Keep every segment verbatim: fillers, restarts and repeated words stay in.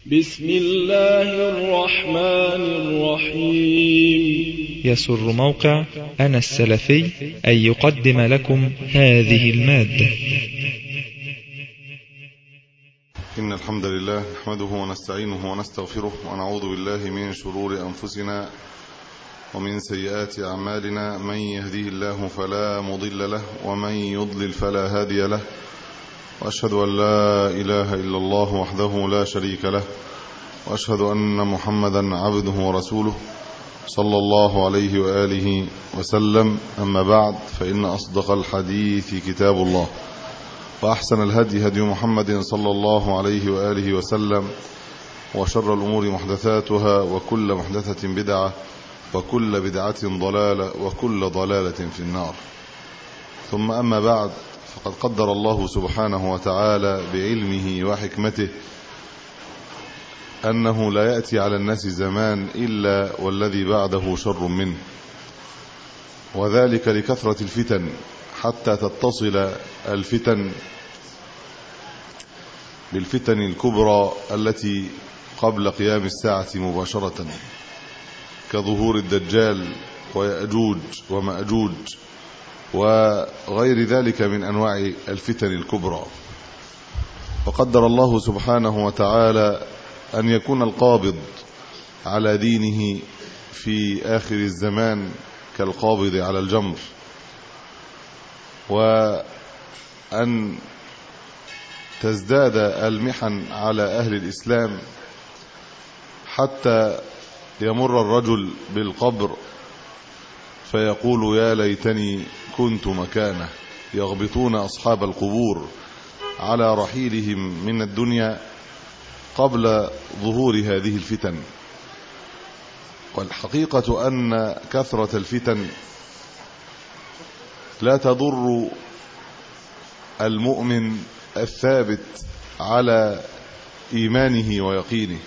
بسم الله الرحمن الرحيم. يسر موقع أنا السلفي أن يقدم لكم هذه المادة. إن الحمد لله نحمده ونستعينه ونستغفره ونعوذ بالله من شرور أنفسنا ومن سيئات أعمالنا. من يهديه الله فلا مضل له ومن يضلل فلا هادي له، وأشهد أن لا إله إلا الله وحده لا شريك له، وأشهد أن محمدا عبده ورسوله صلى الله عليه وآله وسلم. أما بعد، فإن أصدق الحديث كتاب الله، وأحسن الهدي هدي محمد صلى الله عليه وآله وسلم، وشر الأمور محدثاتها، وكل محدثة بدعة، وكل بدعة ضلالة، وكل ضلالة في النار. ثم أما بعد، فقد قدر الله سبحانه وتعالى بعلمه وحكمته أنه لا يأتي على الناس زمان إلا والذي بعده شر منه، وذلك لكثرة الفتن، حتى تتصل الفتن بالفتن الكبرى التي قبل قيام الساعة مباشرة، كظهور الدجال ويأجوج ومأجوج وغير ذلك من أنواع الفتن الكبرى. وقدر الله سبحانه وتعالى أن يكون القابض على دينه في آخر الزمان كالقابض على الجمر، وأن تزداد المحن على أهل الإسلام حتى يمر الرجل بالقبر فيقول يا ليتني كنت مكانه، يغبطون أصحاب القبور على رحيلهم من الدنيا قبل ظهور هذه الفتن. والحقيقة أن كثرة الفتن لا تضر المؤمن الثابت على إيمانه ويقينه،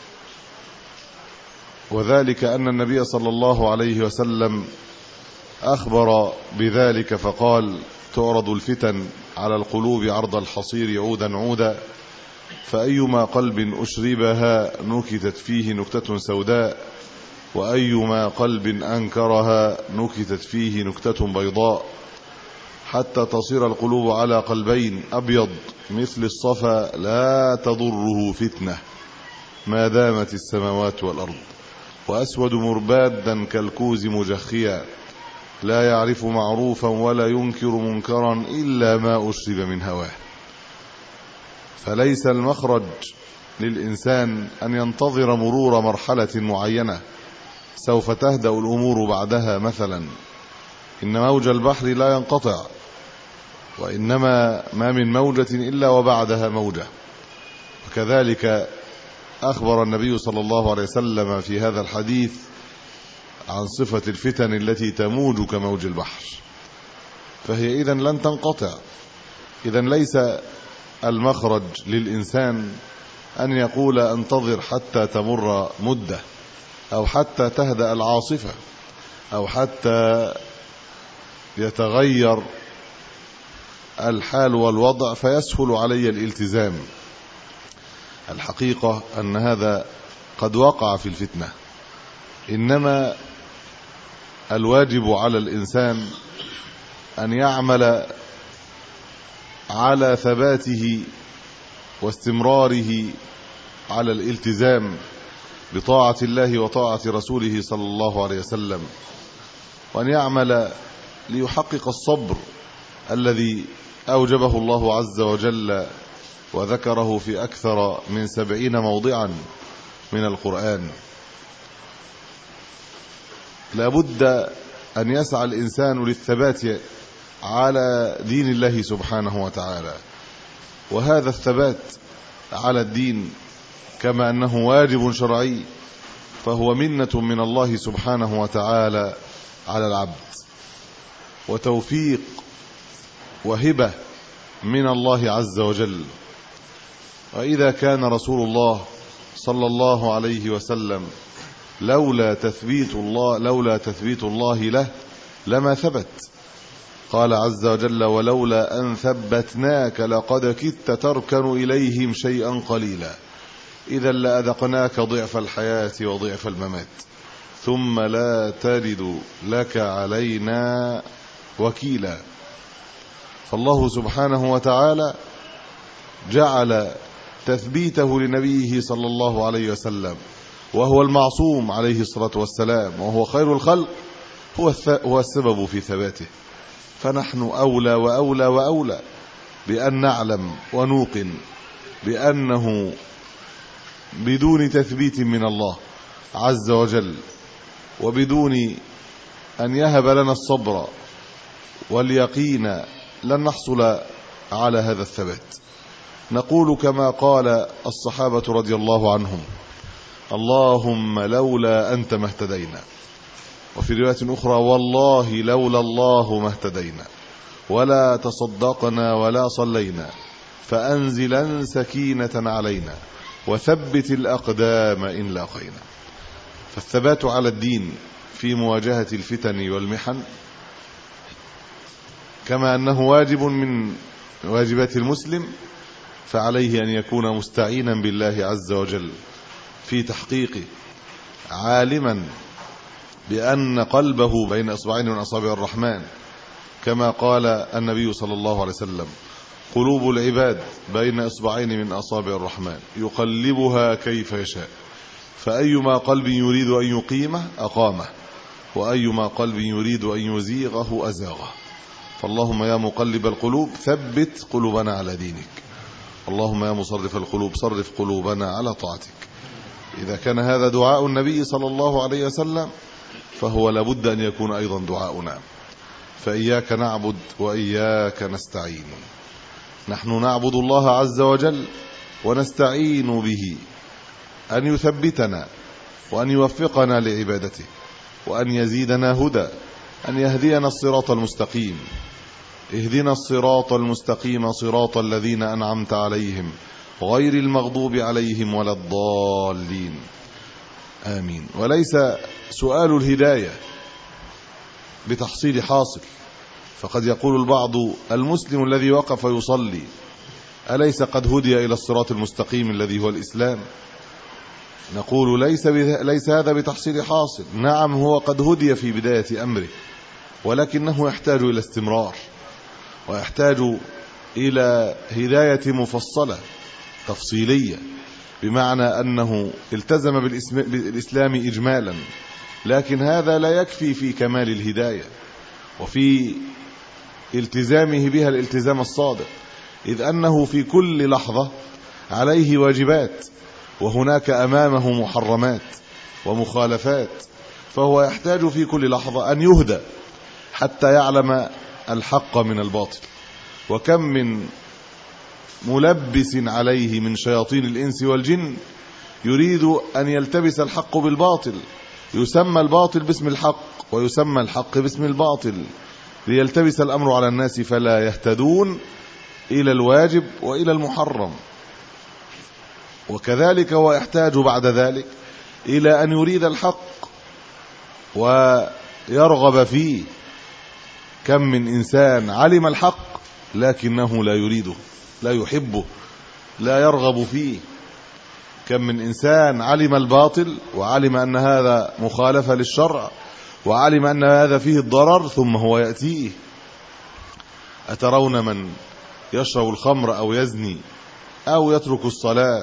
وذلك أن النبي صلى الله عليه وسلم أخبر بذلك فقال: تعرض الفتن على القلوب عرض الحصير عودا عودا، فأيما قلب أشربها نكتت فيه نكتة سوداء، وأيما قلب أنكرها نكتت فيه نكتة بيضاء، حتى تصير القلوب على قلبين أبيض مثل الصفا لا تضره فتنة ما دامت السماوات والأرض، وأسود مربادا كالكوز مجخيا لا يعرف معروفا ولا ينكر منكرا إلا ما أشرب من هواه. فليس المخرج للإنسان أن ينتظر مرور مرحلة معينة سوف تهدأ الأمور بعدها مثلا. إن موج البحر لا ينقطع، وإنما ما من موجة إلا وبعدها موجة. وكذلك أخبر النبي صلى الله عليه وسلم في هذا الحديث عن صفة الفتن التي تموج كموج البحر، فهي إذن لن تنقطع. إذن ليس المخرج للإنسان أن يقول انتظر حتى تمر مدة، أو حتى تهدأ العاصفة، أو حتى يتغير الحال والوضع فيسهل علي الالتزام. الحقيقة أن هذا قد وقع في الفتنة، إنما الواجب على الإنسان أن يعمل على ثباته واستمراره على الالتزام بطاعة الله وطاعة رسوله صلى الله عليه وسلم، وأن يعمل ليحقق الصبر الذي أوجبه الله عز وجل وذكره في أكثر من سبعين موضعا من القرآن. لابد أن يسعى الإنسان للثبات على دين الله سبحانه وتعالى، وهذا الثبات على الدين كما أنه واجب شرعي فهو منة من الله سبحانه وتعالى على العبد، وتوفيق وهبة من الله عز وجل. وإذا كان رسول الله صلى الله عليه وسلم لولا تثبيت الله لولا تثبيت الله له لما ثبت. قال عز وجل: ولولا أن ثبتناك لقد كدت تركن إليهم شيئا قليلا. إذا لأذقناك ضعف الحياة وضعف الممات ثم لا تجد لك علينا وكيلا. فالله سبحانه وتعالى جعل تثبيته لنبيه صلى الله عليه وسلم وهو المعصوم عليه الصلاة والسلام وهو خير الخلق هو السبب في ثباته. فنحن أولى وأولى وأولى بأن نعلم ونوقن بأنه بدون تثبيت من الله عز وجل وبدون أن يهب لنا الصبر واليقين لن نحصل على هذا الثبات. نقول كما قال الصحابة رضي الله عنهم: اللهم لولا أنت ما اهتدينا. وفي رواية أخرى: والله لولا الله ما اهتدينا ولا تصدقنا ولا صلينا فأنزلا سكينة علينا وثبت الأقدام إن لاقينا. فالثبات على الدين في مواجهة الفتن والمحن كما أنه واجب من واجبات المسلم، فعليه أن يكون مستعينا بالله عز وجل في تحقيقه، عالما بأن قلبه بين إصبعين من أصابع الرحمن، كما قال النبي صلى الله عليه وسلم: قلوب العباد بين إصبعين من أصابع الرحمن يقلبها كيف يشاء، فأيما قلب يريد أن يقيمه أقامه وأيما قلب يريد أن يزيغه أزاغه. فاللهم يا مقلب القلوب ثبت قلوبنا على دينك، اللهم يا مصرف القلوب صرف قلوبنا على طاعتك. إذا كان هذا دعاء النبي صلى الله عليه وسلم فهو لابد أن يكون أيضا دعاؤنا. فإياك نعبد وإياك نستعين. نحن نعبد الله عز وجل ونستعين به أن يثبتنا وأن يوفقنا لعبادته وأن يزيدنا هدى، أن يهدينا الصراط المستقيم. اهدنا الصراط المستقيم صراط الذين أنعمت عليهم غير المغضوب عليهم ولا الضالين، آمين. وليس سؤال الهداية بتحصيل حاصل، فقد يقول البعض: المسلم الذي وقف يصلي أليس قد هدي إلى الصراط المستقيم الذي هو الإسلام؟ نقول: ليس ليس هذا بتحصيل حاصل. نعم، هو قد هدي في بداية أمره، ولكنه يحتاج إلى استمرار ويحتاج إلى هداية مفصلة تفصيلية، بمعنى أنه التزم بالإسلام إجمالا، لكن هذا لا يكفي في كمال الهداية وفي التزامه بها الالتزام الصادق، إذ أنه في كل لحظة عليه واجبات وهناك أمامه محرمات ومخالفات، فهو يحتاج في كل لحظة أن يهدى حتى يعلم الحق من الباطل. وكم من ملبس عليه من شياطين الإنس والجن يريد أن يلتبس الحق بالباطل، يسمى الباطل باسم الحق ويسمى الحق باسم الباطل، ليلتبس الأمر على الناس فلا يهتدون إلى الواجب وإلى المحرم. وكذلك هو يحتاج بعد ذلك إلى أن يريد الحق ويرغب فيه. كم من إنسان علم الحق لكنه لا يريده، لا يحبه، لا يرغب فيه. كم من إنسان علم الباطل وعلم أن هذا مخالفة للشرع وعلم أن هذا فيه الضرر ثم هو يأتيه. أترون من يشرب الخمر أو يزني أو يترك الصلاة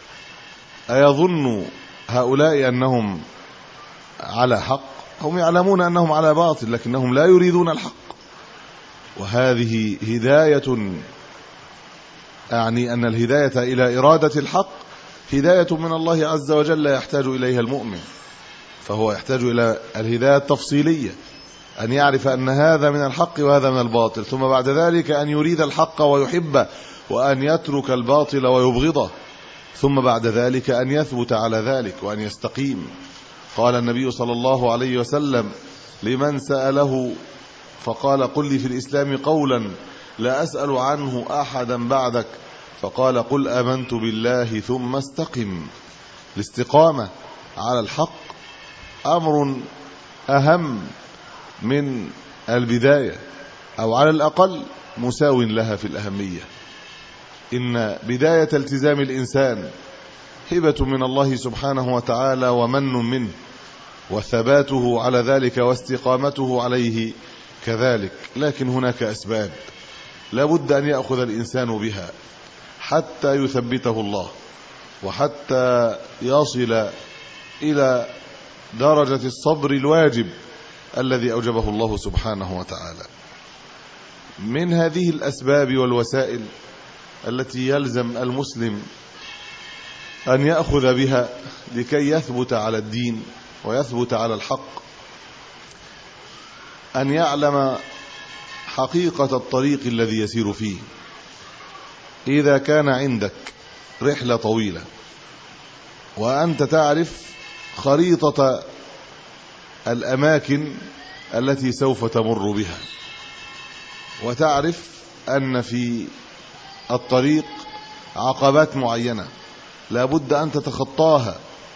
أيظن هؤلاء أنهم على حق؟ هم يعلمون أنهم على باطل لكنهم لا يريدون الحق. وهذه هداية، يعني أن الهداية إلى إرادة الحق هداية من الله عز وجل يحتاج إليها المؤمن. فهو يحتاج إلى الهداية التفصيلية، أن يعرف أن هذا من الحق وهذا من الباطل، ثم بعد ذلك أن يريد الحق ويحبه وأن يترك الباطل ويبغضه، ثم بعد ذلك أن يثبت على ذلك وأن يستقيم. قال النبي صلى الله عليه وسلم لمن سأله فقال: قل لي في الإسلام قولا لا أسأل عنه أحدا بعدك، فقال: قل آمنت بالله ثم استقم. الاستقامة على الحق أمر أهم من البداية، أو على الأقل مساو لها في الأهمية. إن بداية التزام الإنسان هبة من الله سبحانه وتعالى ومن منه، وثباته على ذلك واستقامته عليه كذلك. لكن هناك أسباب لا بد أن يأخذ الإنسان بها حتى يثبته الله، وحتى يصل إلى درجة الصبر الواجب الذي أوجبه الله سبحانه وتعالى. من هذه الأسباب والوسائل التي يلزم المسلم أن يأخذ بها لكي يثبت على الدين ويثبت على الحق، أن يعلم حقيقة الطريق الذي يسير فيه. إذا كان عندك رحلة طويلة وأنت تعرف خريطة الأماكن التي سوف تمر بها، وتعرف أن في الطريق عقبات معينة لا بد أن تتخطاها،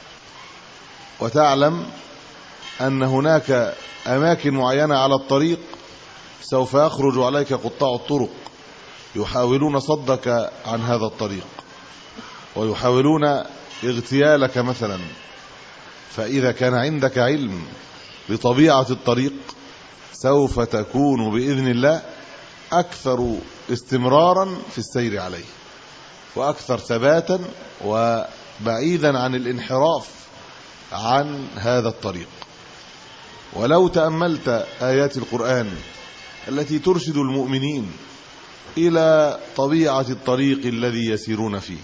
وتعلم أن هناك أماكن معينة على الطريق سوف يخرج عليك قطاع الطرق يحاولون صدك عن هذا الطريق ويحاولون اغتيالك مثلا. فإذا كان عندك علم بطبيعة الطريق سوف تكون بإذن الله أكثر استمرارا في السير عليه، وأكثر ثباتا، وبعيدا عن الانحراف عن هذا الطريق. ولو تأملت آيات القرآن التي ترشد المؤمنين إلى طبيعة الطريق الذي يسيرون فيه،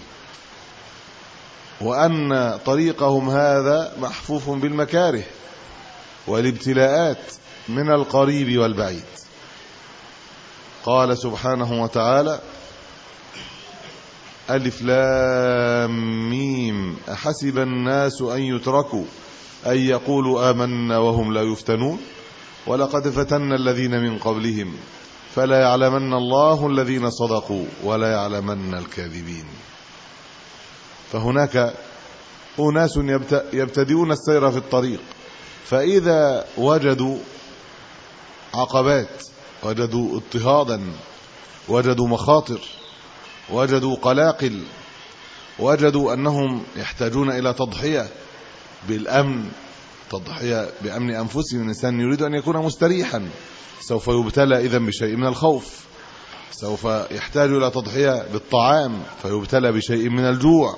وأن طريقهم هذا محفوف بالمكاره والابتلاءات من القريب والبعيد. قال سبحانه وتعالى: ألف لام ميم أحسب الناس أن يتركوا أن يقولوا آمنا وهم لا يفتنون ولقد فتنا الذين من قبلهم فلا يعلمن الله الذين صدقوا ولا يعلمن الكاذبين. فهناك أناس يبتدئون السير في الطريق، فإذا وجدوا عقبات، وجدوا اضطهادا، وجدوا مخاطر، وجدوا قلاقل، وجدوا أنهم يحتاجون إلى تضحية بالأمن، تضحية بأمن أنفسهم. الإنسان يريد أن يكون مستريحا، سوف يبتلى إذن بشيء من الخوف، سوف يحتاج إلى تضحية بالطعام فيبتلى بشيء من الجوع،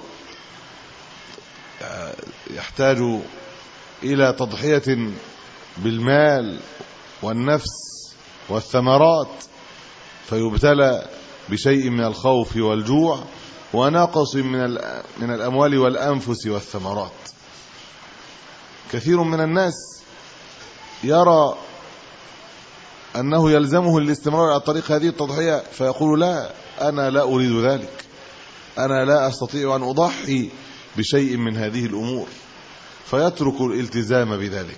يحتاج إلى تضحية بالمال والنفس والثمرات فيبتلى بشيء من الخوف والجوع ونقص من من الأموال والأنفس والثمرات. كثير من الناس يرى أنه يلزمه الاستمرار على طريق هذه التضحية فيقول: لا، أنا لا أريد ذلك، أنا لا أستطيع أن أضحي بشيء من هذه الأمور، فيترك الالتزام بذلك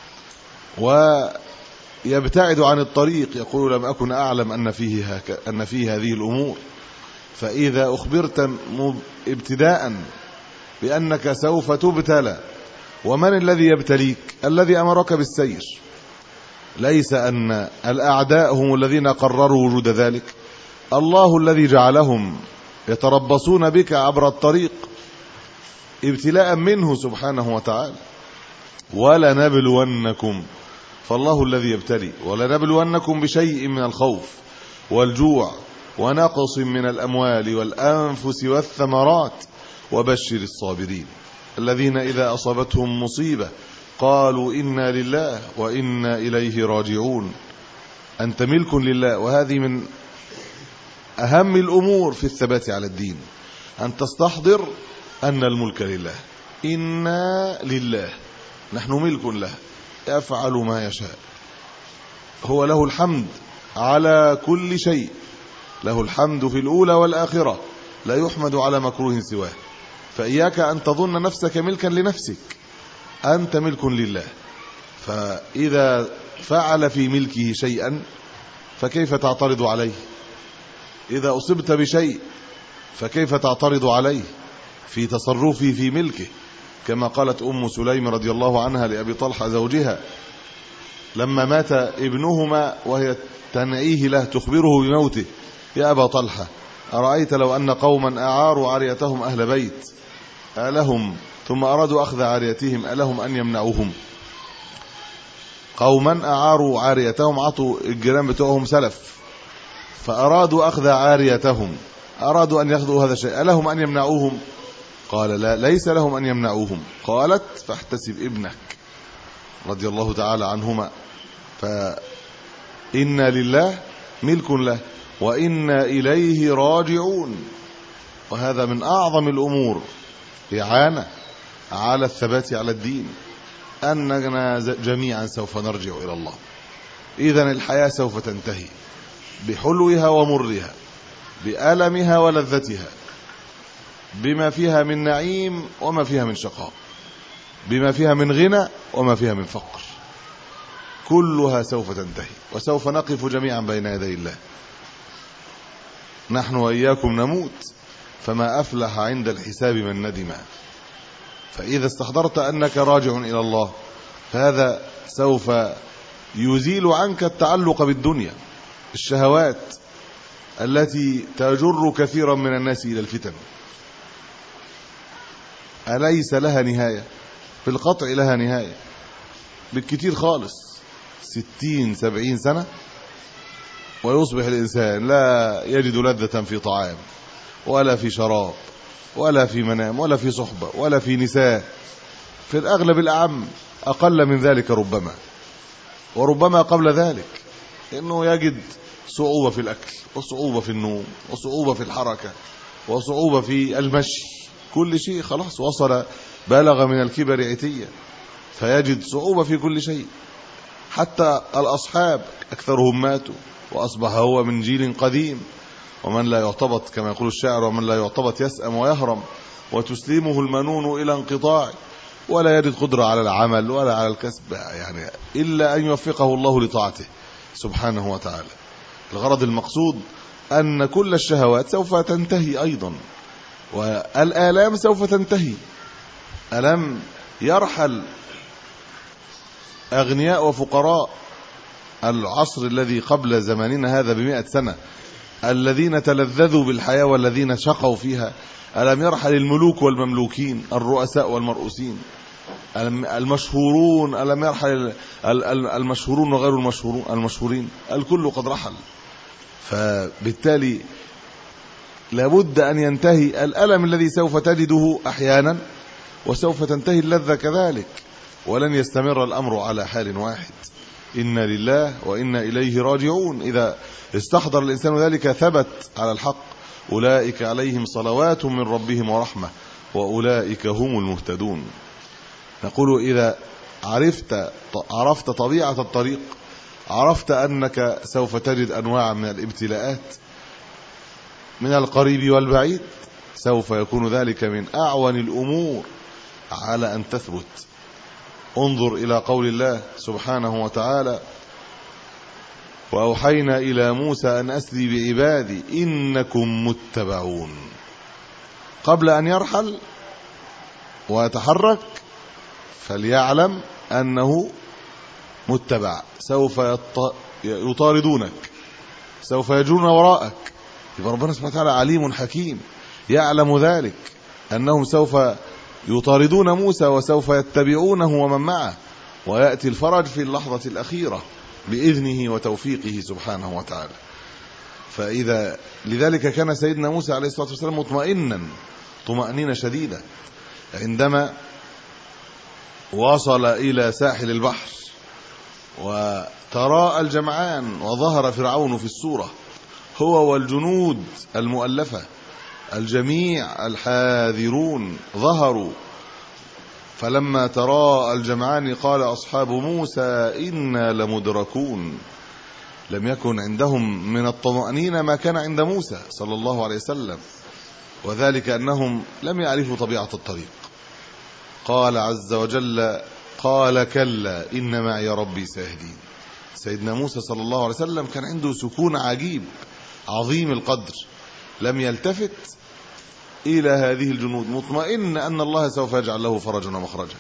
ويبتعد عن الطريق، يقول: لم أكن أعلم أن فيه هك... أن فيه هذه الأمور. فإذا أخبرت ابتداء بأنك سوف تبتلى، ومن الذي يبتليك؟ الذي أمرك بالسير، ليس أن الأعداء هم الذين قرروا وجود ذلك، الله الذي جعلهم يتربصون بك عبر الطريق ابتلاء منه سبحانه وتعالى. ولنبلونكم، فالله الذي يبتلي، ولنبلونكم بشيء من الخوف والجوع ونقص من الأموال والأنفس والثمرات وبشر الصابرين الذين إذا أصابتهم مصيبة قالوا إنا لله وإنا إليه راجعون. أنت ملك لله، وهذه من أهم الأمور في الثبات على الدين، أن تستحضر أن الملك لله، إنا لله، نحن ملك له، يفعل ما يشاء، هو له الحمد على كل شيء، له الحمد في الأولى والآخرة، لا يحمد على مكروه سواه. فإياك أن تظن نفسك ملكا لنفسك، أنت ملك لله. فإذا فعل في ملكه شيئا فكيف تعترض عليه؟ إذا أصبت بشيء فكيف تعترض عليه في تصرفه في ملكه؟ كما قالت أم سليم رضي الله عنها لأبي طلحة زوجها لما مات ابنهما وهي تنعيه له تخبره بموته: يا أبا طلحة، أرأيت لو أن قوما أعاروا عريتهم أهل بيت ألهم ثم أرادوا أخذ عاريتهم ألهم أن يمنعوهم. قوما أعاروا عاريتهم، عطوا الجيران بتوعهم سلف، فأرادوا أخذ عاريتهم، أرادوا أن يأخذوا هذا الشيء، ألهم أن يمنعوهم؟ قال لا، ليس لهم أن يمنعوهم. قالت فاحتسب ابنك رضي الله تعالى عنهما، فإنا لله ملك له وإنا إليه راجعون. وهذا من أعظم الأمور إعانة على الثبات على الدين، أننا جميعا سوف نرجع إلى الله. إذن الحياة سوف تنتهي بحلوها ومرها، بألمها ولذتها، بما فيها من نعيم وما فيها من شقاء، بما فيها من غنى وما فيها من فقر، كلها سوف تنتهي وسوف نقف جميعا بين يدي الله. نحن وإياكم نموت، فما أفلح عند الحساب من ندم. فإذا استحضرت أنك راجع إلى الله، فهذا سوف يزيل عنك التعلق بالدنيا، الشهوات التي تجر كثيرا من الناس إلى الفتن. أليس لها نهاية؟ في القطع لها نهاية، بالكثير خالص ستين سبعين سنة ويصبح الإنسان لا يجد لذة في طعام ولا في شراب ولا في منام ولا في صحبة ولا في نساء، في الأغلب الأعم أقل من ذلك ربما، وربما قبل ذلك، إنه يجد صعوبة في الأكل وصعوبة في النوم وصعوبة في الحركة وصعوبة في المشي، كل شيء خلاص وصل بلغ من الكبر عتية، فيجد صعوبة في كل شيء. حتى الأصحاب أكثرهم ماتوا وأصبح هو من جيل قديم، ومن لا يعتبط كما يقول الشاعر، ومن لا يعتبط يسأم ويهرم وتسلمه المنون إلى انقطاع، ولا يجد قدرة على العمل ولا على الكسب، يعني إلا أن يوفقه الله لطاعته سبحانه وتعالى. الغرض المقصود أن كل الشهوات سوف تنتهي أيضا، والآلام سوف تنتهي. ألم يرحل أغنياء وفقراء العصر الذي قبل زماننا هذا بمئة سنة، الذين تلذذوا بالحياة والذين شقوا فيها؟ ألم يرحل الملوك والمملوكين، الرؤساء والمرؤوسين، المشهورون؟ ألم يرحل المشهورون وغير المشهورون المشهورين؟ الكل قد رحل. فبالتالي لابد أن ينتهي الألم الذي سوف تجده أحيانا، وسوف تنتهي اللذة كذلك، ولن يستمر الأمر على حال واحد. إنا لله وإنا إليه راجعون. إذا استحضر الإنسان ذلك ثبت على الحق. أولئك عليهم صلوات من ربهم ورحمة وأولئك هم المهتدون. نقول إذا عرفت عرفت طبيعة الطريق، عرفت أنك سوف تجد أنواع من الابتلاءات من القريب والبعيد، سوف يكون ذلك من أعون الأمور على أن تثبت. انظر إلى قول الله سبحانه وتعالى: وأوحينا إلى موسى أن أسري بعبادي إنكم متبعون. قبل أن يرحل ويتحرك فليعلم أنه متبع، سوف يطاردونك، سوف يجرون وراءك. يبقى ربنا سبحانه وتعالى عليم حكيم، يعلم ذلك، أنهم سوف يطاردون موسى وسوف يتبعونه ومن معه، ويأتي الفرج في اللحظة الأخيرة بإذنه وتوفيقه سبحانه وتعالى. فإذا لذلك كان سيدنا موسى عليه الصلاة والسلام مطمئنا طمأنينة شديدة عندما وصل إلى ساحل البحر وتراءى الجمعان وظهر فرعون في الصورة هو والجنود المؤلفة، الجميع الحاذرون ظهروا. فلما تراءى الجمعان قال أصحاب موسى إنا لمدركون. لم يكن عندهم من الطمأنينة ما كان عند موسى صلى الله عليه وسلم، وذلك أنهم لم يعرفوا طبيعة الطريق. قال عز وجل: قال كلا إن معي ربي سيهدين. سيدنا موسى صلى الله عليه وسلم كان عنده سكون عجيب عظيم القدر، لم يلتفت إلى هذه الجنود، مطمئن أن الله سوف يجعل له فرجا ومخرجا.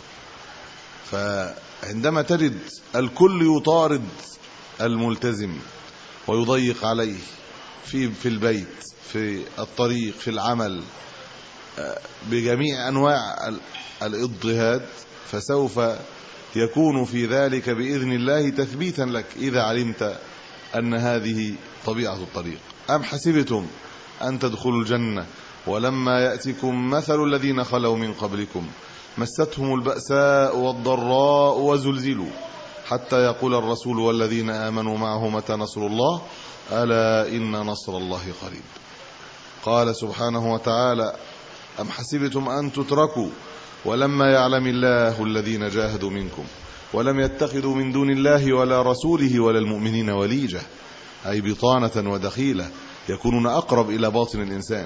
فعندما تجد الكل يطارد الملتزم ويضيق عليه في في البيت، في الطريق، في العمل، بجميع أنواع الاضطهاد، فسوف يكون في ذلك بإذن الله تثبيتا لك إذا علمت أن هذه طبيعة الطريق. أم حسبتم أن تدخلوا الجنة ولما يأتكم مثل الذين خلوا من قبلكم مستهم البأساء والضراء وزلزلوا حتى يقول الرسول والذين آمنوا معه متى نصر الله ألا إن نصر الله قريب. قال سبحانه وتعالى أم حسبتم أن تتركوا ولما يعلم الله الذين جاهدوا منكم ولم يتخذوا من دون الله ولا رسوله ولا المؤمنين وليجة، أي بطانة ودخيلة يكونون أقرب إلى باطن الإنسان.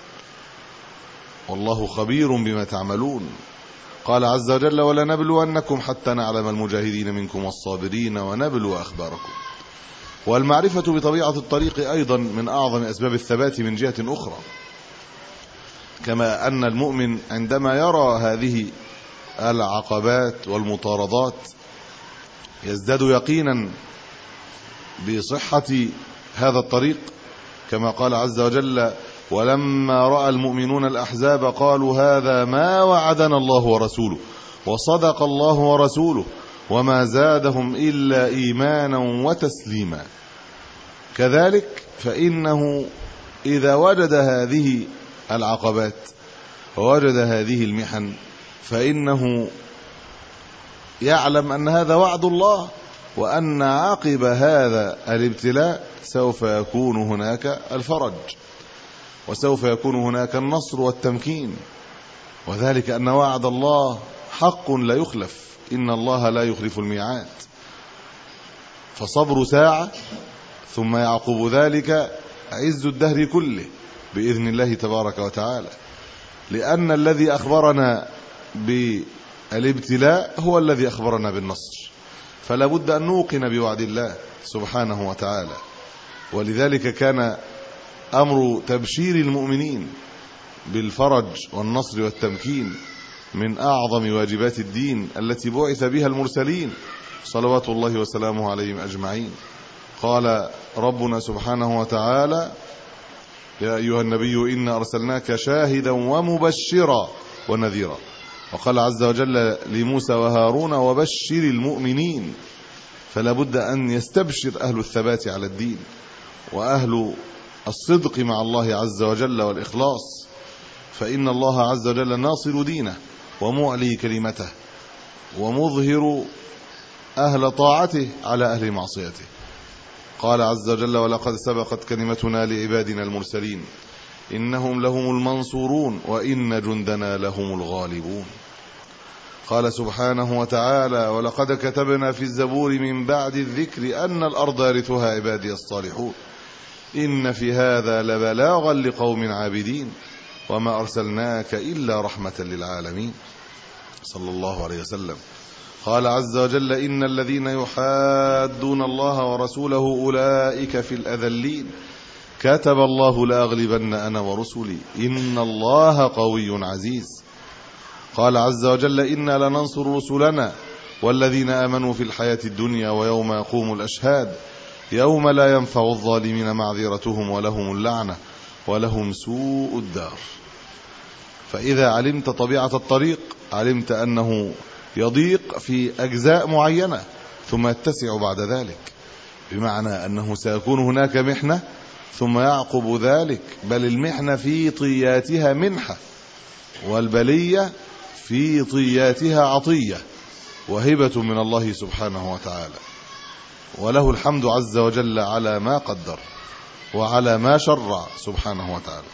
والله خبير بما تعملون. قال عز وجل ولنبلونكم حتى نعلم المجاهدين منكم والصابرين ونبلو أخباركم. والمعرفة بطبيعة الطريق أيضا من أعظم أسباب الثبات من جهة أخرى، كما أن المؤمن عندما يرى هذه العقبات والمطاردات يزداد يقينا بصحة هذا الطريق، كما قال عز وجل ولما رأى المؤمنون الأحزاب قالوا هذا ما وعدنا الله ورسوله وصدق الله ورسوله وما زادهم إلا إيمانا وتسليما. كذلك فإنه إذا وجد هذه العقبات ووجد هذه المحن فإنه يعلم أن هذا وعد الله، وأن عقب هذا الابتلاء سوف يكون هناك الفرج وسوف يكون هناك النصر والتمكين، وذلك أن وعد الله حق لا يخلف، إن الله لا يخلف الميعاد. فصبر ساعة ثم يعقب ذلك عز الدهر كله بإذن الله تبارك وتعالى، لأن الذي أخبرنا بالابتلاء هو الذي أخبرنا بالنصر، فلا بد أن نوقن بوعد الله سبحانه وتعالى. ولذلك كان أمر تبشير المؤمنين بالفرج والنصر والتمكين من أعظم واجبات الدين التي بعث بها المرسلين صلوات الله وسلامه عليهم أجمعين. قال ربنا سبحانه وتعالى يا أيها النبي إنا أرسلناك شاهدا ومبشرا ونذيرا. وقال عز وجل لموسى وهارون وبشر المؤمنين. فلا بد أن يستبشر أهل الثبات على الدين وأهل الصدق مع الله عز وجل والإخلاص، فإن الله عز وجل ناصر دينه ومعلي كلمته ومظهر أهل طاعته على أهل معصيته. قال عز وجل ولقد سبقت كلمتنا لعبادنا المرسلين إنهم لهم المنصورون وإن جندنا لهم الغالبون. قال سبحانه وتعالى ولقد كتبنا في الزبور من بعد الذكر أن الأرض يرثها عبادي الصالحون إن في هذا لبلاغا لقوم عابدين وما أرسلناك إلا رحمة للعالمين صلى الله عليه وسلم. قال عز وجل إن الذين يحادون الله ورسوله أولئك في الأذلين كتب الله لأغلبن أنا ورسلي إن الله قوي عزيز. قال عز وجل إنا لننصر رسلنا والذين آمنوا في الحياة الدنيا ويوم يقوم الأشهاد يوم لا ينفع الظالمين معذرتهم ولهم اللعنة ولهم سوء الدار. فإذا علمت طبيعة الطريق علمت أنه يضيق في أجزاء معينة ثم يتسع بعد ذلك، بمعنى أنه سيكون هناك محنة ثم يعقب ذلك، بل المحنة في طياتها منحة والبلية في طياتها عطية وهبة من الله سبحانه وتعالى، وله الحمد عز وجل على ما قدر وعلى ما شرع سبحانه وتعالى.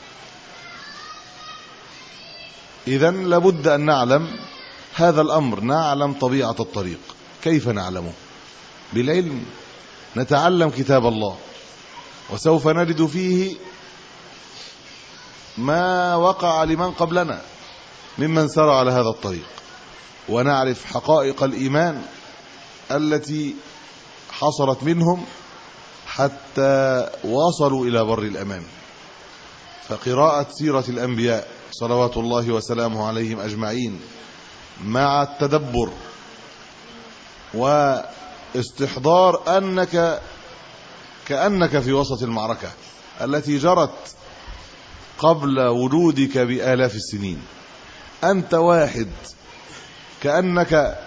إذن لابد أن نعلم هذا الأمر، نعلم طبيعة الطريق. كيف نعلمه؟ بالعلم. نتعلم كتاب الله وسوف نجد فيه ما وقع لمن قبلنا ممن سار على هذا الطريق، ونعرف حقائق الإيمان التي حصلت منهم حتى وصلوا إلى بر الأمان. فقراءة سيرة الأنبياء صلوات الله وسلامه عليهم أجمعين مع التدبر واستحضار أنك كأنك في وسط المعركة التي جرت قبل وجودك بآلاف السنين. أنت واحد، كأنك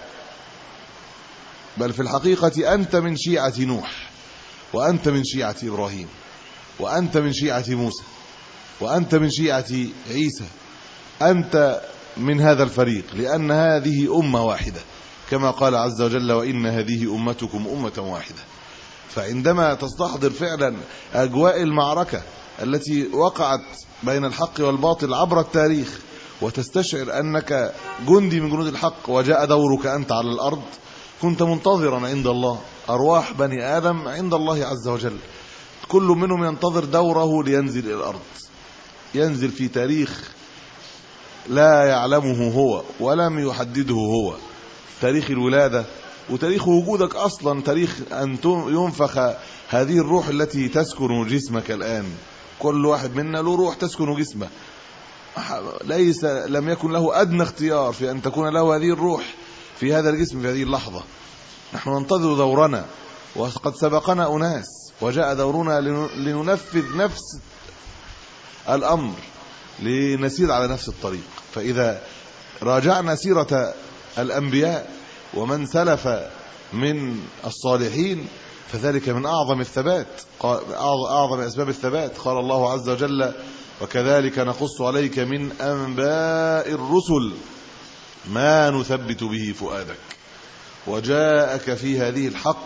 بل في الحقيقة أنت من شيعة نوح، وأنت من شيعة إبراهيم، وأنت من شيعة موسى، وأنت من شيعة عيسى. أنت من هذا الفريق، لأن هذه أمة واحدة، كما قال عز وجل: وإن هذه أمتكم أمة واحدة. فعندما تستحضر فعلا أجواء المعركة التي وقعت بين الحق والباطل عبر التاريخ، وتستشعر أنك جندي من جنود الحق وجاء دورك أنت على الأرض، كنت منتظرا عند الله. أرواح بني آدم عند الله عز وجل، كل منهم ينتظر دوره لينزل إلى الأرض، ينزل في تاريخ لا يعلمه هو ولم يحدده هو، تاريخ الولادة وتاريخ وجودك أصلا، تاريخ أن ينفخ هذه الروح التي تسكن جسمك الآن. كل واحد منا له روح تسكن جسمه، ليس لم يكن له أدنى اختيار في أن تكون له هذه الروح في هذا الجسم في هذه اللحظة. نحن ننتظر دورنا، وقد سبقنا أناس وجاء دورنا لننفذ نفس الأمر، لنسير على نفس الطريق. فإذا راجعنا سيرة الأنبياء ومن سلف من الصالحين فذلك من أعظم الثبات، أعظم أسباب الثبات. قال الله عز وجل: وكذلك نقص عليك من أنباء الرسل ما نثبت به فؤادك وجاءك في هذه الحق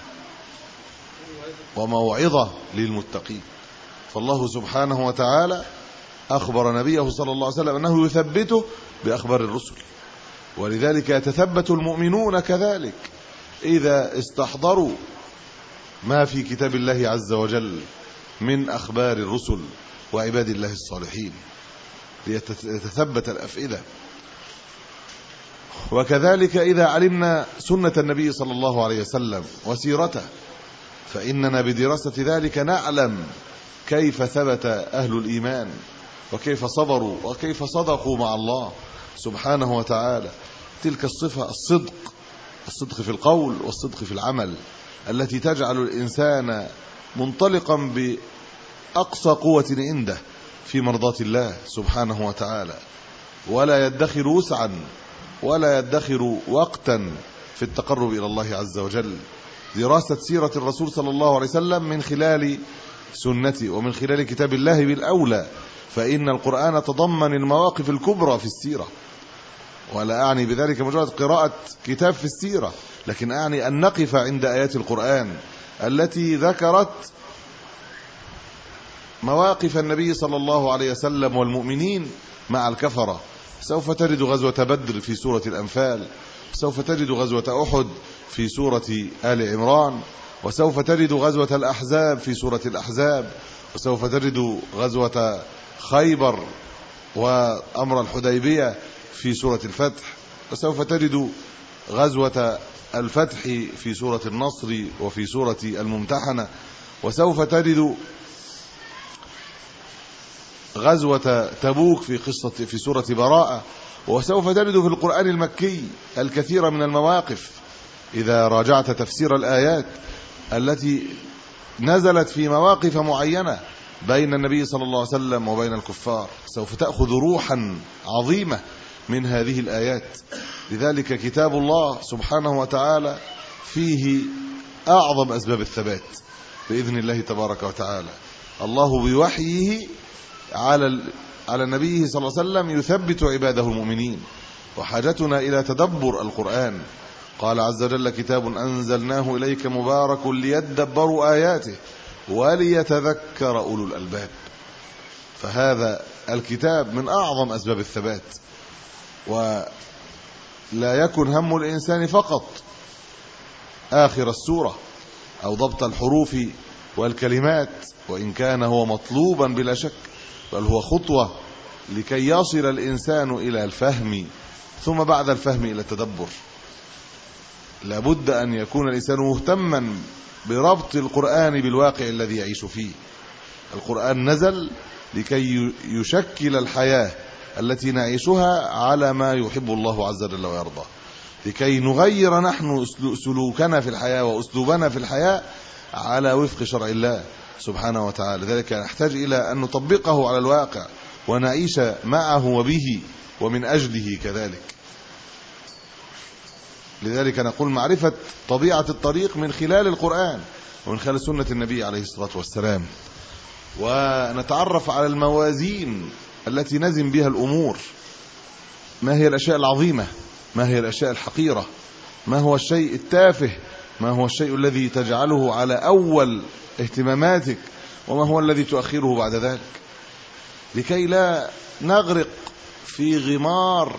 وموعظة للمتقين. فالله سبحانه وتعالى أخبر نبيه صلى الله عليه وسلم أنه يثبته بأخبار الرسل، ولذلك يتثبت المؤمنون كذلك إذا استحضروا ما في كتاب الله عز وجل من أخبار الرسل وعباد الله الصالحين، ليتثبت الأفئدة. وكذلك إذا علمنا سنة النبي صلى الله عليه وسلم وسيرته، فإننا بدراسة ذلك نعلم كيف ثبت أهل الإيمان، وكيف صبروا، وكيف صدقوا مع الله سبحانه وتعالى. تلك الصفة، الصدق، الصدق في القول والصدق في العمل، التي تجعل الإنسان منطلقا بأقصى قوة عنده في مرضاة الله سبحانه وتعالى، ولا يدخر وسعا ولا يدخر وقتا في التقرب إلى الله عز وجل. دراسة سيرة الرسول صلى الله عليه وسلم من خلال سنته ومن خلال كتاب الله بالأولى، فإن القرآن تضمن المواقف الكبرى في السيرة. ولا أعني بذلك مجرد قراءة كتاب في السيرة، لكن أعني أن نقف عند آيات القرآن التي ذكرت مواقف النبي صلى الله عليه وسلم والمؤمنين مع الكفرة. سوف تجد غزوة بدر في سورة الأنفال، سوف تجد غزوة أحد في سورة آل عمران، وسوف تجد غزوة الأحزاب في سورة الأحزاب، وسوف تجد غزوة خيبر وأمر الحديبية في سورة الفتح، وسوف تجد غزوة الفتح في سورة النصر وفي سورة الممتحنة، وسوف تجد غزوة تبوك في قصة في سورة براءة، وسوف تجد في القرآن المكي الكثير من المواقف. إذا راجعت تفسير الآيات التي نزلت في مواقف معينة بين النبي صلى الله عليه وسلم وبين الكفار، سوف تأخذ روحا عظيمة من هذه الآيات. لذلك كتاب الله سبحانه وتعالى فيه أعظم أسباب الثبات بإذن الله تبارك وتعالى. الله بوحيه على على النبي صلى الله عليه وسلم يثبت عباده المؤمنين، وحاجتنا إلى تدبر القرآن. قال عز وجل: كتاب أنزلناه إليك مبارك ليدبروا آياته وليتذكر أولو الألباب. فهذا الكتاب من أعظم أسباب الثبات. ولا يكن هم الإنسان فقط آخر السورة أو ضبط الحروف والكلمات، وإن كان هو مطلوبا بلا شك، بل هو خطوة لكي يصل الإنسان إلى الفهم، ثم بعد الفهم إلى التدبر. لابد أن يكون الإنسان مهتما بربط القرآن بالواقع الذي يعيش فيه. القرآن نزل لكي يشكل الحياة التي نعيشها على ما يحب الله عز وجل ويرضى، لكي نغير نحن سلوكنا في الحياة وأسلوبنا في الحياة على وفق شرع الله سبحانه وتعالى. لذلك نحتاج إلى أن نطبقه على الواقع ونعيش معه وبه ومن أجله كذلك. لذلك نقول معرفة طبيعة الطريق من خلال القرآن ومن خلال سنة النبي عليه الصلاة والسلام، ونتعرف على الموازين التي نزم بها الأمور. ما هي الأشياء العظيمة؟ ما هي الأشياء الحقيرة؟ ما هو الشيء التافه؟ ما هو الشيء الذي تجعله على أول اهتماماتك؟ وما هو الذي تؤخره بعد ذلك؟ لكي لا نغرق في غمار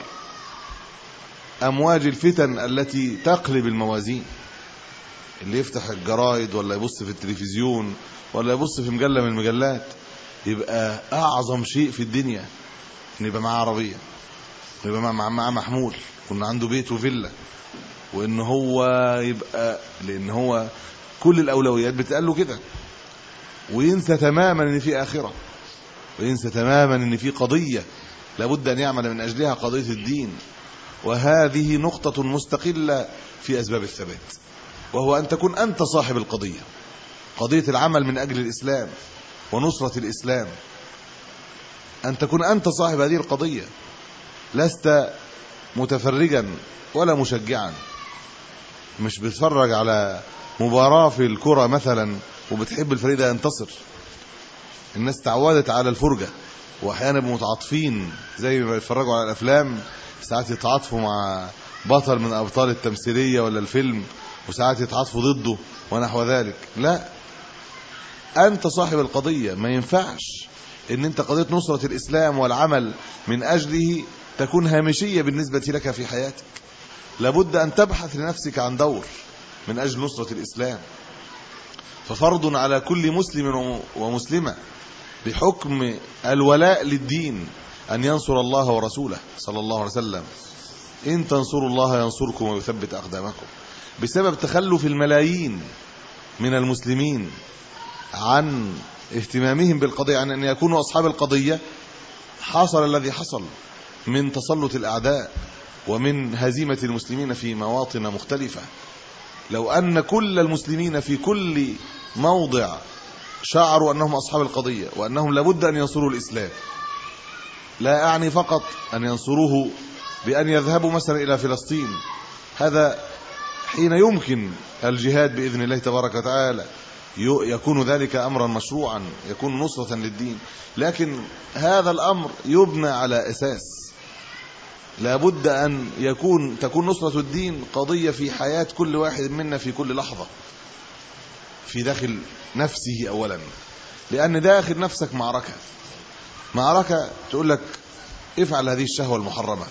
أمواج الفتن التي تقلب الموازين. اللي يفتح الجرايد ولا يبص في التلفزيون ولا يبص في مجلة من المجلات يبقى أعظم شيء في الدنيا إن يبقى معاه عربية، يبقى معاه مع محمول، كنا عنده بيت وفيلا، وإن هو يبقى، لأن هو كل الأولويات بتقال له كده، وينسى تماما إن في آخرة، وينسى تماما إن في قضية لابد أن يعمل من أجلها، قضية الدين. وهذه نقطة مستقلة في أسباب الثبات، وهو أن تكون أنت صاحب القضية، قضية العمل من أجل الإسلام ونصرة الإسلام. أن تكون أنت صاحب هذه القضية، لست متفرجا ولا مشجعا، مش بتتفرج على مباراة في الكرة مثلا وبتحب الفريق ده ينتصر. الناس تعودت على الفرجة، وأحيانا متعاطفين زي ما بيتفرجوا على الأفلام، ساعات يتعاطفوا مع بطل من أبطال التمثيلية ولا الفيلم، وساعات يتعاطفوا ضده ونحو ذلك. لا، أنت صاحب القضية. ما ينفعش إن أنت قضية نصرة الإسلام والعمل من أجله تكون هامشية بالنسبة لك في حياتك. لابد أن تبحث لنفسك عن دور من أجل نصرة الإسلام. ففرض على كل مسلم ومسلمة بحكم الولاء للدين أن ينصر الله ورسوله صلى الله عليه وسلم. إن تنصروا الله ينصركم ويثبت أقدامكم. بسبب تخلف الملايين من المسلمين عن اهتمامهم بالقضية، عن أن يكونوا أصحاب القضية، حصل الذي حصل من تسلط الأعداء ومن هزيمة المسلمين في مواطن مختلفة. لو أن كل المسلمين في كل موضع شعروا أنهم أصحاب القضية وأنهم لابد أن ينصروا الإسلام، لا أعني فقط أن ينصروه بأن يذهبوا مثلا إلى فلسطين، هذا حين يمكن الجهاد بإذن الله تبارك وتعالى يكون ذلك أمرا مشروعا، يكون نصرة للدين. لكن هذا الأمر يبنى على أساس لابد أن يكون تكون نصرة الدين قضية في حياة كل واحد منا في كل لحظة، في داخل نفسه أولا، لأن داخل نفسك معركة معركة تقول لك افعل هذه الشهوة المحرمة،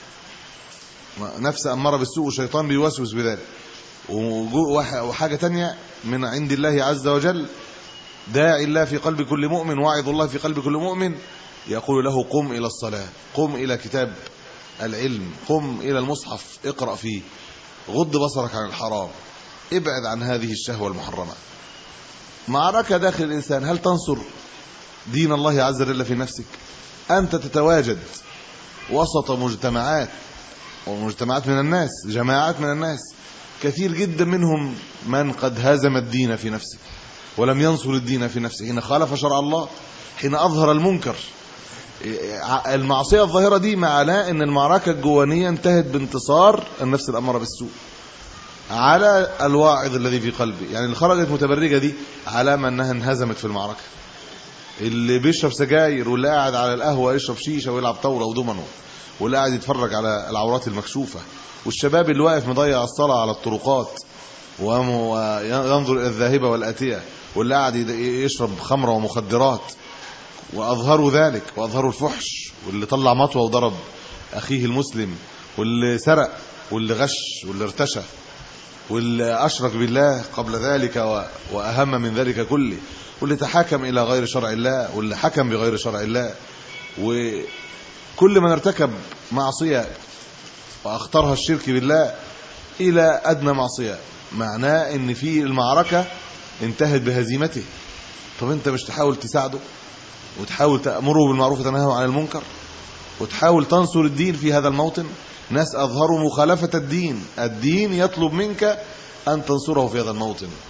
نفس أمارة بالسوء والشيطان بيوسوس بذلك. وحاجة تانية من عند الله عز وجل، داعي الله في قلب كل مؤمن، واعظ الله في قلب كل مؤمن، يقول له قم إلى الصلاة، قم إلى كتاب العلم، قم إلى المصحف، اقرأ فيه، غض بصرك عن الحرام، ابعد عن هذه الشهوة المحرمة. معركة داخل الإنسان، هل تنصر دين الله عز وجل في نفسك؟ أنت تتواجد وسط مجتمعات ومجتمعات من الناس، جماعات من الناس، كثير جدا منهم من قد هزم الدين في نفسه ولم ينصر الدين في نفسه، حين خالف شرع الله، حين أظهر المنكر. المعصية الظاهرة دي معناه أن المعركة الجوانية انتهت بانتصار النفس الأمارة بالسوء على الواعظ الذي في قلبي. يعني اللي خرجت متبرجة دي علامة أنها انهزمت في المعركة. اللي بيشرب سجاير واللي قاعد على القهوة يشرب شيشة ويلعب طاولة ودومينو واللي قاعد يتفرج على العورات المكشوفة، والشباب اللي واقف مضيع الصلاة على الطرقات وينظر إلى الذاهبة والآتية، واللي قاعد يشرب خمرة ومخدرات، وأظهروا ذلك وأظهروا الفحش، واللي طلع مطوة وضرب أخيه المسلم، واللي سرق، واللي غش، واللي ارتشى، واللي أشرك بالله قبل ذلك وأهم من ذلك كله، واللي تحاكم إلى غير شرع الله، واللي حكم بغير شرع الله. وكل من ارتكب معصية وأخطرها الشرك بالله إلى أدنى معصية، معناه إن في المعركة انتهت بهزيمته. طب أنت مش تحاول تساعده وتحاول تأمره بالمعروف وتنهاه عن المنكر وتحاول تنصر الدين في هذا الموطن؟ ناس أظهروا مخالفة الدين، الدين يطلب منك أن تنصره في هذا الموطن.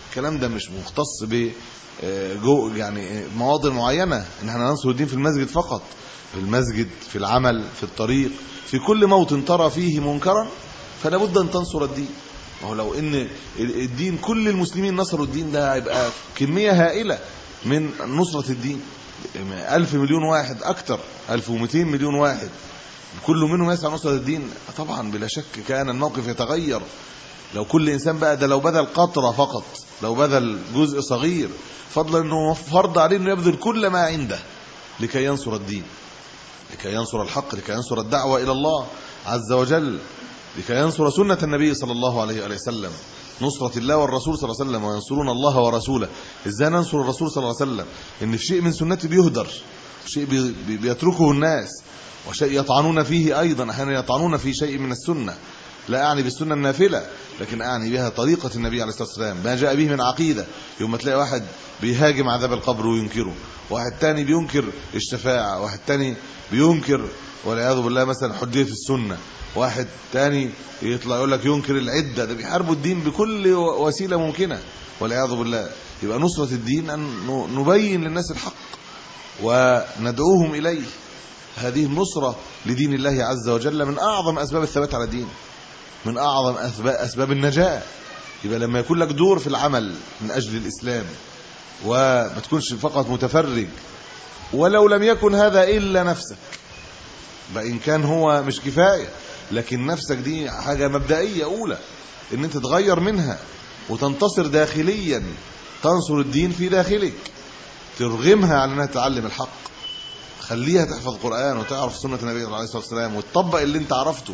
الكلام ده مش مختص ب جو يعني مواضع معينة ان احنا ننصر الدين في المسجد فقط، في المسجد، في العمل، في الطريق، في كل موطن ترى فيه منكرا فلا بد ان تنصر الدين. وهو لو ان الدين كل المسلمين نصروا الدين ده هيبقى كمية هائلة من نصرة الدين، ألف مليون واحد، أكتر ألف ومئتين مليون واحد كل منهم يسعى نصرة الدين. طبعا بلا شك كان الموقف يتغير لو كل إنسان بقى ده لو بذل قطرة فقط، لو بذل جزء صغير، فضلا أنه فرض عليه أنه يبذل كل ما عنده لكي ينصر الدين، لكي ينصر الحق، لكي ينصر الدعوة إلى الله عز وجل، لكي ينصر سنة النبي صلى الله عليه وسلم، نصرة الله والرسول صلى الله عليه وسلم، وينصرون الله ورسوله. إزاي ننصر الرسول صلى الله عليه وسلم؟ إن في شيء من سنته بيهدر، شيء بي بيتركه الناس، وشيء يطعنون فيه أيضا، أحيانا يطعنون في شيء من السنة، لا أعني بالسنة النافلة لكن أعني بها طريقة النبي عليه الصلاة والسلام، ما جاء به من عقيدة. يوم تلاقي واحد بيهاجم عذاب القبر وينكره، واحد تاني بينكر الشفاعة، واحد تاني بينكر والعياذ بالله مثلا حجية السنة، واحد تاني يطلع يقول لك ينكر العدة، ده بيحاربوا الدين بكل وسيلة ممكنة والعياذ بالله. يبقى نصرة الدين أن نبين للناس الحق وندعوهم إليه. هذه النصرة لدين الله عز وجل من أعظم أسباب الثبات على الدين، من أعظم أسباب النجاة. يبقى لما يكون لك دور في العمل من أجل الإسلام وما تكونش فقط متفرج، ولو لم يكن هذا إلا نفسك، بإن كان هو مش كفاية، لكن نفسك دي حاجة مبدئية أولى إن أنت تغير منها وتنتصر داخليا، تنصر الدين في داخلك، ترغمها على أنها تتعلم الحق، خليها تحفظ القرآن وتعرف سنة النبي عليه الصلاة والسلام وتطبق اللي انت عرفته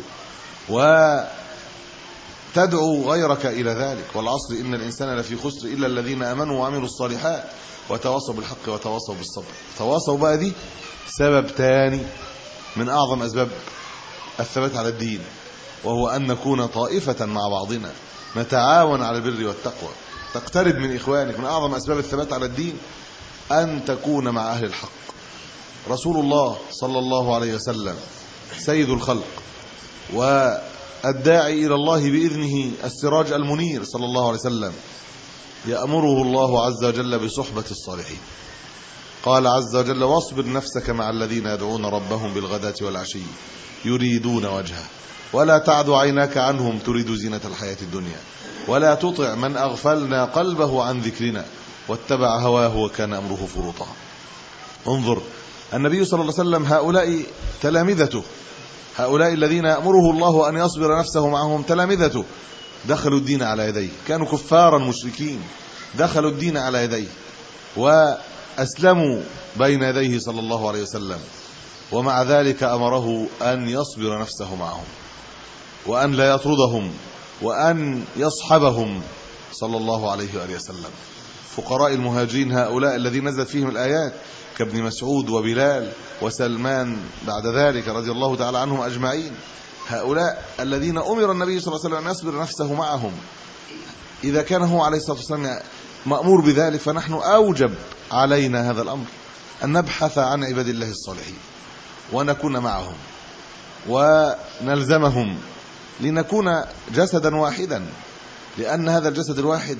وتدعو غيرك إلى ذلك. والعصر إن الإنسان لفي خسر إلا الذين آمنوا وعملوا الصالحات وتواصوا بالحق وتواصوا بالصبر. تواصوا بقى دي سبب تاني من أعظم أسباب الثبات على الدين، وهو أن نكون طائفة مع بعضنا نتعاون على البر والتقوى، تقترب من إخوانك. من أعظم أسباب الثبات على الدين أن تكون مع أهل الحق. رسول الله صلى الله عليه وسلم سيد الخلق والداعي إلى الله بإذنه السراج المنير صلى الله عليه وسلم، يأمره الله عز وجل بصحبة الصالحين. قال عز وجل: واصبر نفسك مع الذين يدعون ربهم بالغداة والعشي يريدون وجهه ولا تعد عيناك عنهم تريد زينة الحياة الدنيا ولا تطع من أغفلنا قلبه عن ذكرنا واتبع هواه وكان أمره فرطا. انظر النبي صلى الله عليه وسلم، هؤلاء تلامذته، هؤلاء الذين يأمره الله أن يصبر نفسه معهم تلامذته، دخلوا الدين على يديه، كانوا كفارا مشركين، دخلوا الدين على يديه وأسلموا بين يديه صلى الله عليه وسلم، ومع ذلك أمره أن يصبر نفسه معهم وأن لا يطردهم وأن يصحبهم صلى الله عليه وآله وسلم. فقراء المهاجرين هؤلاء الذين نزلت فيهم الآيات كابن مسعود وبلال وسلمان بعد ذلك رضي الله تعالى عنهم أجمعين، هؤلاء الذين أمر النبي صلى الله عليه وسلم أن يصبر نفسه معهم. إذا كان هو عليه الصلاة والسلام مأمور بذلك، فنحن أوجب علينا هذا الأمر أن نبحث عن عباد الله الصالحين ونكون معهم ونلزمهم لنكون جسدا واحدا، لأن هذا الجسد الواحد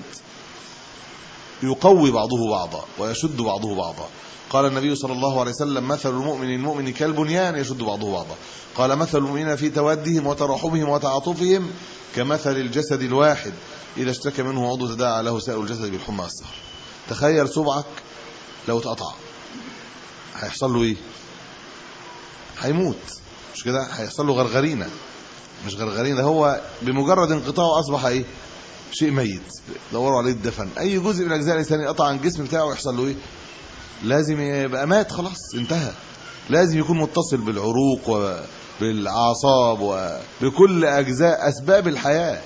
يقوي بعضه بعضا ويشد بعضه بعضا. قال النبي صلى الله عليه وسلم: مثل المؤمن المؤمن كالبنيان يشد بعضه بعضا. قال: مثل المؤمنين في تودهم وتراحمهم وتعاطفهم كمثل الجسد الواحد إذا اشتكى منه عضو تداعى له سائر الجسد بالحمى والسهر. تخيل صبعك لو اتقطع هيحصل له ايه؟ هيموت، مش كده؟ هيحصل له غرغرينه، مش غرغرينه، هو بمجرد انقطاعه اصبح ايه؟ شيء ميت، دوروا عليه الدفن. اي جزء من اجزاء الانسان يقطع عن الجسم بتاعه يحصل له ايه؟ لازم يبقى مات، خلاص انتهى. لازم يكون متصل بالعروق وبالاعصاب وبكل اجزاء اسباب الحياه.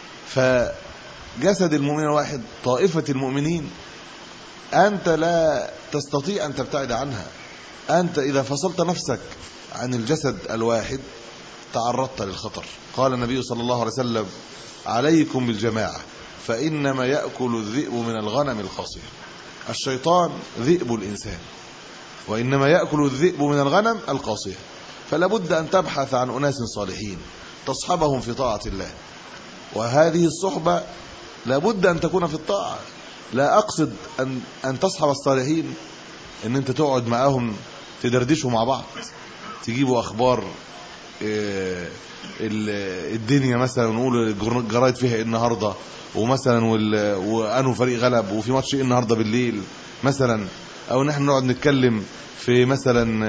فجسد المؤمن الواحد، طائفه المؤمنين، انت لا تستطيع ان تبتعد عنها. انت اذا فصلت نفسك عن الجسد الواحد تعرضت للخطر. قال النبي صلى الله عليه وسلم: عليكم بالجماعة فإنما يأكل الذئب من الغنم الخاصية. الشيطان ذئب الإنسان، وإنما يأكل الذئب من الغنم القاصية. فلا بد أن تبحث عن أناس صالحين تصحبهم في طاعة الله، وهذه الصحبة لا بد أن تكون في الطاعة. لا أقصد أن أن تصحب الصالحين ان انت تقعد معاهم تدردشوا مع بعض، تجيبوا اخبار الدنيا مثلا، ونقول الجرايد فيها ايه النهارده، ومثلا وانه فريق غلب، وفي ماتش ايه النهارده بالليل مثلا، او ان احنا نقعد نتكلم في مثلا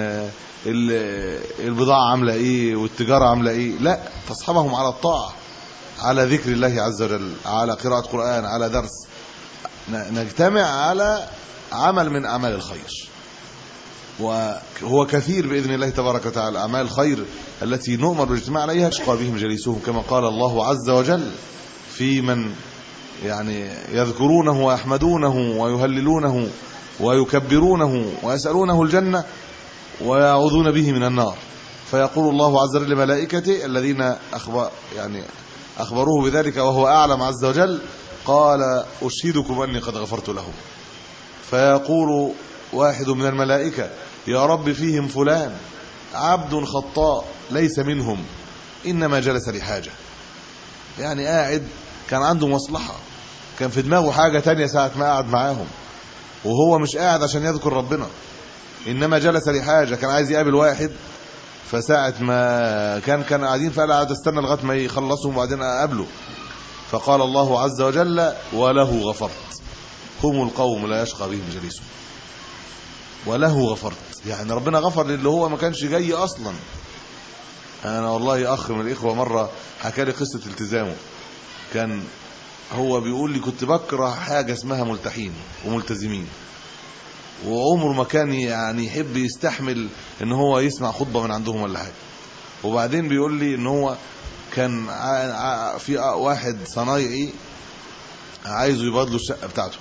البضاعه عامله ايه والتجاره عامله ايه. لا، تصحبهم على الطاعه، على ذكر الله عز وجل، على قراءه قرآن، على درس، نجتمع على عمل من اعمال الخير. وهو كثير باذن الله تبارك وتعالى اعمال الخير التي نؤمر بالاجتماع عليها، يشقى بهم جليسهم، كما قال الله عز وجل في من يعني يذكرونه ويحمدونه ويهللونه ويكبرونه ويسألونه الجنة ويعوذون به من النار. فيقول الله عز وجل لملائكته الذين أخبر يعني أخبروه بذلك وهو أعلم عز وجل، قال أشهدكم أني قد غفرت لهم. فيقول واحد من الملائكة يا رب فيهم فلان عبد خطاء ليس منهم، إنما جلس لحاجة. يعني قاعد كان عنده مصلحة، كان في دماغه حاجة تانية ساعة ما قاعد معاهم، وهو مش قاعد عشان يذكر ربنا، إنما جلس لحاجة، كان عايز يقابل واحد، فساعة ما كان كان قاعدين فقال قاعد استنى لغاية ما يخلصهم وبعدين أقابله. فقال الله عز وجل وله غفرت، هم القوم لا يشقى بهم جليسهم. وله غفرت، يعني ربنا غفر للي هو ما كانش جاي أصلا. أنا والله أخ من الإخوة مرة حكى لي قصة التزامه، كان هو بيقول لي كنت بكره حاجة اسمها ملتحين وملتزمين، وعمره ما كان يعني يحب يستحمل ان هو يسمع خطبة من عندهم ولا حاجة. وبعدين بيقول لي ان هو كان في واحد صنايعي عايزه يبادله الشقة بتاعته،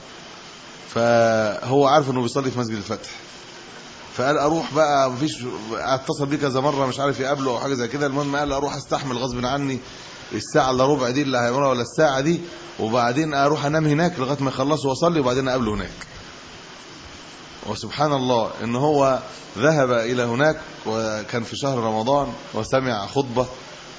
فهو عارف انه بيصلي في مسجد الفتح، فقال اروح بقى، مفيش، اتصل بيه كذا مره مش عارف يقابله او حاجه زي كده. المهم قال اروح استحمل غصب عني الساعه الا ربع دي اللي هيعملها ولا الساعه دي، وبعدين اروح انام هناك لغايه ما يخلصوا واصلي وبعدين اقابله هناك. وسبحان الله ان هو ذهب الى هناك، وكان في شهر رمضان، وسمع خطبه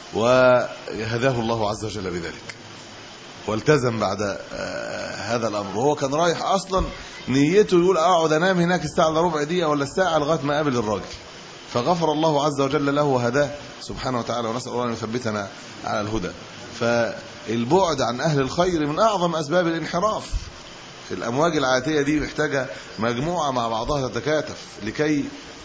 وهداه الله عز وجل بذلك، والتزم بعد هذا الامر. وهو كان رايح اصلا نيته يقول اقعد انام هناك الساعه الا ربع دقيقه ولا الساعه لغايه ما اقابل الراجل، فغفر الله عز وجل له وهداه سبحانه وتعالى، ونسال الله ان يثبتنا على الهدى. فالبعد عن اهل الخير من اعظم اسباب الانحراف. الامواج العاتيه دي محتاجه مجموعه مع بعضها تتكاتف لكي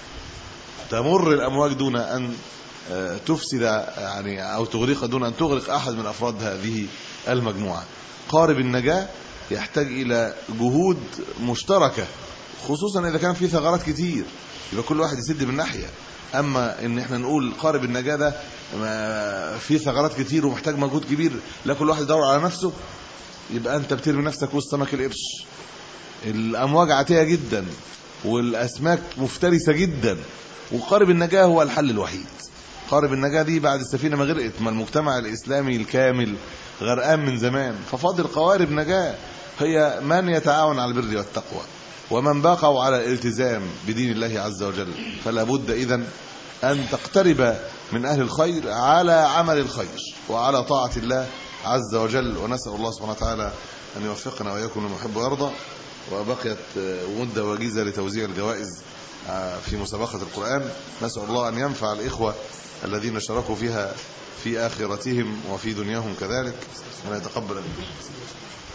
تمر الامواج دون ان تفسد يعني او تغرق، دون ان تغرق احد من افراد هذه المجموعه. قارب النجاه يحتاج الى جهود مشتركه، خصوصا اذا كان في ثغرات كتير، يبقى كل واحد يسد من ناحيه. اما ان احنا نقول قارب النجاه ده في ثغرات كتير ومحتاج مجهود كبير، لا كل واحد يدور على نفسه، يبقى انت بترمي نفسك وسط سمك القرش. الامواج عاتيه جدا والاسماك مفترسه جدا، وقارب النجاه هو الحل الوحيد. قارب النجاه دي بعد السفينه ما غرقت، ما المجتمع الاسلامي الكامل غرقان من زمان، ففاضل قوارب نجاه هي من يتعاون على البر والتقوى ومن بقوا على الالتزام بدين الله عز وجل. فلا بد اذن ان تقترب من اهل الخير على عمل الخير وعلى طاعه الله عز وجل. ونسال الله سبحانه وتعالى ان يوفقنا واياكم لما يحب ويرضى. وبقيت مده وجيزه لتوزيع الجوائز في مسابقه القرآن، نسال الله ان ينفع الاخوه الذين شاركوا فيها في آخرتهم وفي دنياهم كذلك، ويتقبل منهم.